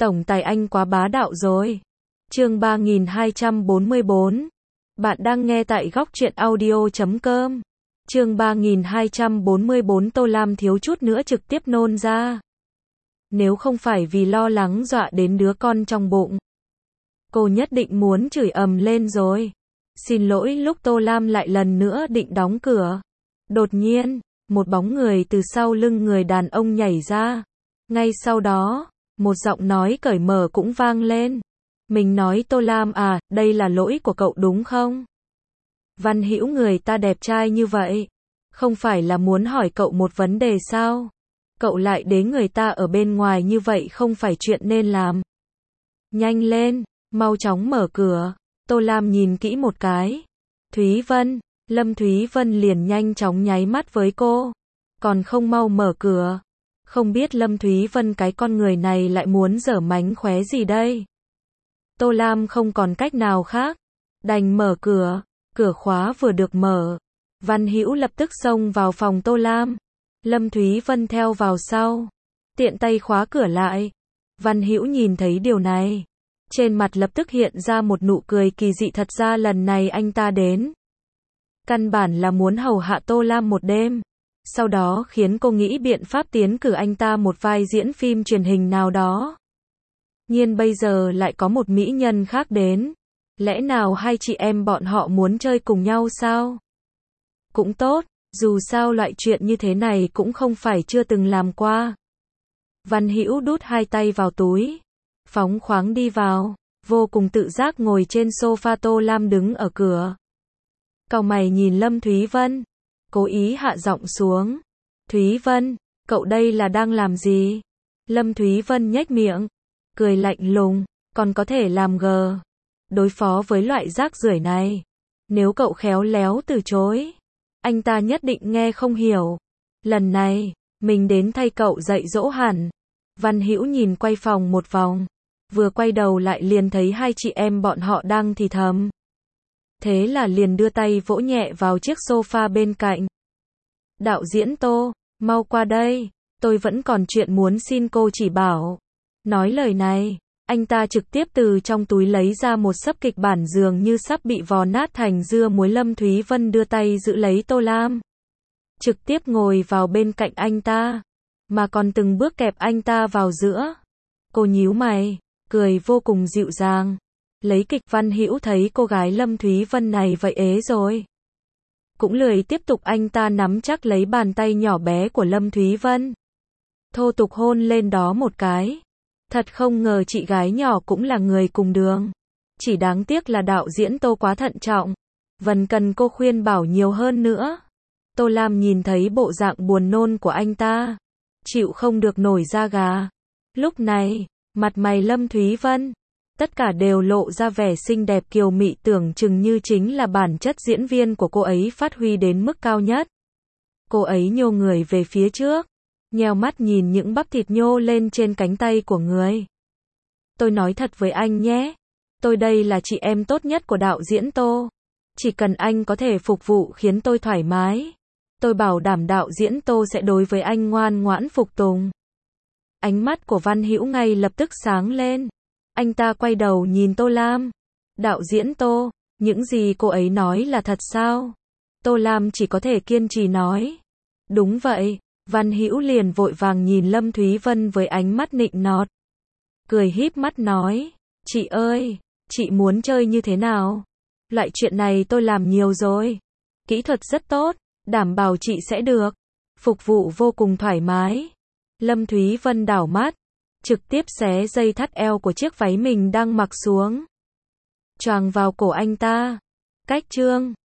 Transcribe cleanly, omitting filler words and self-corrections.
Tổng tài anh quá bá đạo rồi. Chương 3244. Bạn đang nghe tại góc truyện audio.com. Chương 3244 Tô Lam thiếu chút nữa trực tiếp nôn ra. Nếu không phải vì lo lắng dọa đến đứa con trong bụng, cô nhất định muốn chửi ầm lên rồi. Xin lỗi. Lúc Tô Lam lại lần nữa định đóng cửa, đột nhiên, một bóng người từ sau lưng người đàn ông nhảy ra. Ngay sau đó, một giọng nói cởi mở cũng vang lên. Mình nói Tô Lam à, đây là lỗi của cậu đúng không? Văn Hữu người ta đẹp trai như vậy, không phải là muốn hỏi cậu một vấn đề sao? Cậu lại đế người ta ở bên ngoài như vậy không phải chuyện nên làm. Nhanh lên, mau chóng mở cửa. Tô Lam nhìn kỹ một cái. Thúy Vân, Lâm Thúy Vân liền nhanh chóng nháy mắt với cô. Còn không mau mở cửa. Không biết Lâm Thúy Vân cái con người này lại muốn giở mánh khóe gì đây? Tô Lam không còn cách nào khác, đành mở cửa. Cửa khóa vừa được mở, Văn Hữu lập tức xông vào phòng Tô Lam. Lâm Thúy Vân theo vào sau, tiện tay khóa cửa lại. Văn Hữu nhìn thấy điều này, trên mặt lập tức hiện ra một nụ cười kỳ dị. Thật ra lần này anh ta đến, căn bản là muốn hầu hạ Tô Lam một đêm, sau đó khiến cô nghĩ biện pháp tiến cử anh ta một vai diễn phim truyền hình nào đó. Nhưng bây giờ lại có một mỹ nhân khác đến. Lẽ nào hai chị em bọn họ muốn chơi cùng nhau sao? Cũng tốt, dù sao loại chuyện như thế này cũng không phải chưa từng làm qua. Văn Hữu đút hai tay vào túi, phóng khoáng đi vào, vô cùng tự giác ngồi trên sofa. Tô Lam đứng ở cửa, cau mày nhìn Lâm Thúy Vân, cố ý hạ giọng xuống. Thúy Vân, cậu đây là đang làm gì? Lâm Thúy Vân nhếch miệng, cười lạnh lùng, còn có thể làm gờ. Đối phó với loại rác rưởi này, nếu cậu khéo léo từ chối, anh ta nhất định nghe không hiểu. Lần này, mình đến thay cậu dạy dỗ hẳn. Văn Hữu nhìn quay phòng một vòng, vừa quay đầu lại liền thấy hai chị em bọn họ đang thì thầm. Thế là liền đưa tay vỗ nhẹ vào chiếc sofa bên cạnh. Đạo diễn Tô, mau qua đây, tôi vẫn còn chuyện muốn xin cô chỉ bảo. Nói lời này, anh ta trực tiếp từ trong túi lấy ra một sấp kịch bản dường như sắp bị vò nát thành dưa muối. Lâm Thúy Vân đưa tay giữ lấy Tô Lam, trực tiếp ngồi vào bên cạnh anh ta, mà còn từng bước kẹp anh ta vào giữa. Cô nhíu mày, cười vô cùng dịu dàng. Lấy kịch. Văn Hữu thấy cô gái Lâm Thúy Vân này vậy ế rồi, cũng lười tiếp tục. Anh ta nắm chắc lấy bàn tay nhỏ bé của Lâm Thúy Vân, thô tục hôn lên đó một cái. Thật không ngờ chị gái nhỏ cũng là người cùng đường. Chỉ đáng tiếc là đạo diễn Tô quá thận trọng. Vẫn cần cô khuyên bảo nhiều hơn nữa. Tô Lam nhìn thấy bộ dạng buồn nôn của anh ta, chịu không được nổi da gà. Lúc này, mặt mày Lâm Thúy Vân, tất cả đều lộ ra vẻ xinh đẹp kiều mị, tưởng chừng như chính là bản chất diễn viên của cô ấy phát huy đến mức cao nhất. Cô ấy nhô người về phía trước, nheo mắt nhìn những bắp thịt nhô lên trên cánh tay của người. Tôi nói thật với anh nhé, tôi đây là chị em tốt nhất của đạo diễn Tô. Chỉ cần anh có thể phục vụ khiến tôi thoải mái, tôi bảo đảm đạo diễn Tô sẽ đối với anh ngoan ngoãn phục tùng. Ánh mắt của Văn Hữu ngay lập tức sáng lên. Anh ta quay đầu nhìn Tô Lam. Đạo diễn Tô, những gì cô ấy nói là thật sao? Tô Lam chỉ có thể kiên trì nói. Đúng vậy. Văn Hữu liền vội vàng nhìn Lâm Thúy Vân với ánh mắt nịnh nọt, cười híp mắt nói, chị ơi, chị muốn chơi như thế nào? Loại chuyện này tôi làm nhiều rồi, kỹ thuật rất tốt, đảm bảo chị sẽ được, phục vụ vô cùng thoải mái. Lâm Thúy Vân đảo mắt, trực tiếp xé dây thắt eo của chiếc váy mình đang mặc xuống, choàng vào cổ anh ta. Cách chương